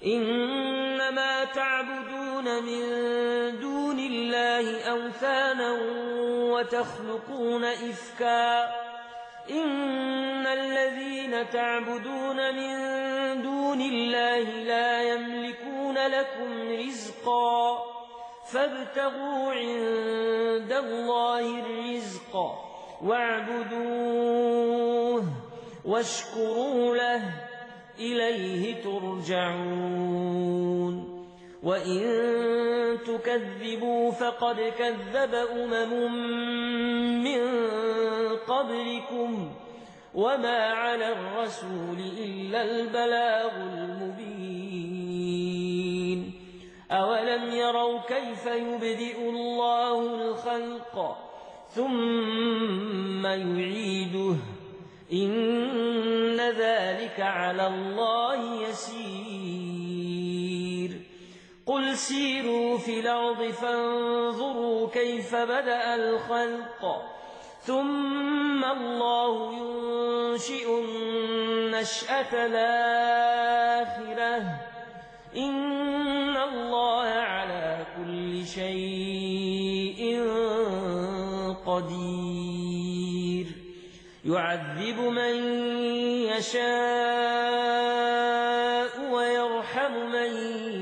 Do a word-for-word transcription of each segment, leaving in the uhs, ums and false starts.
إنما تعبدون من دون الله أوثانا وتخلقون إفكا إن الذين تعبدون من دون الله لا يملكون لكم رزقا فابتغوا عند الله الرزق واعبدوه واشكروا له إليه ترجعون وإن تكذبوا فقد كذب أمم من قبلكم وما على الرسول إلا البلاغ المبين أولم يروا كيف يبدئ الله الخلق ثم يعيده إن ذلك على الله يسير قل سيروا في الأرض فانظروا كيف بدأ الخلق ثم الله ينشئ النشأة الآخرة إن الله على كل شيء قدير يعذب من يشاء ويرحم من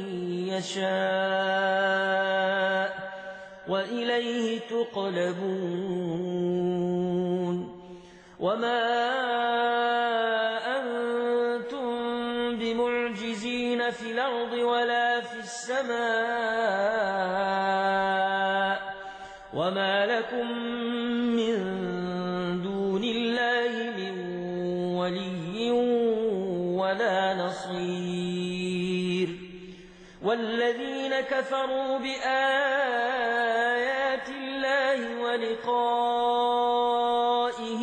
يشاء وإليه تقلبون وما أنتم بمعجزين في الأرض ولا في السماء وما لكم من دون الله من ولي ولا نصير والذين كفروا بآيات الله ولقائه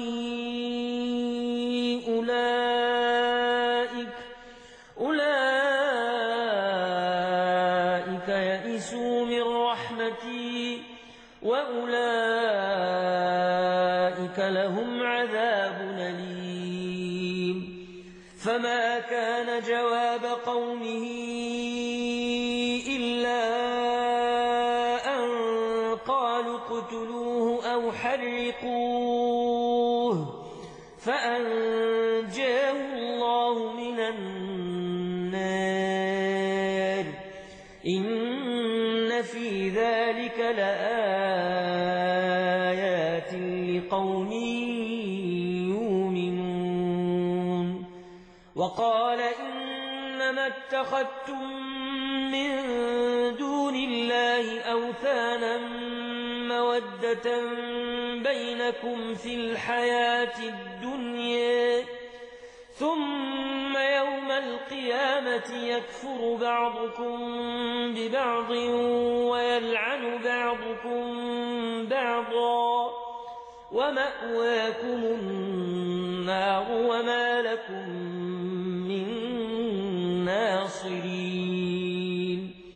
أولئك أولئك يئسوا من رحمتي وأولئك لهم عذاب أليم فما كان جواب قومه إلا أن قالوا اقتلوه أو حرقوه فأنجاه الله من النار إن في ذلك لآيات لقوم يؤمنون وقال إنما اتخذتم من دون الله أوثانا مودة بينكم في الحياة الدنيا ثم يوم القيامة يكفر بعضكم ببعض ويلعن بعضكم بعضا ومأواكم النار وما لكم من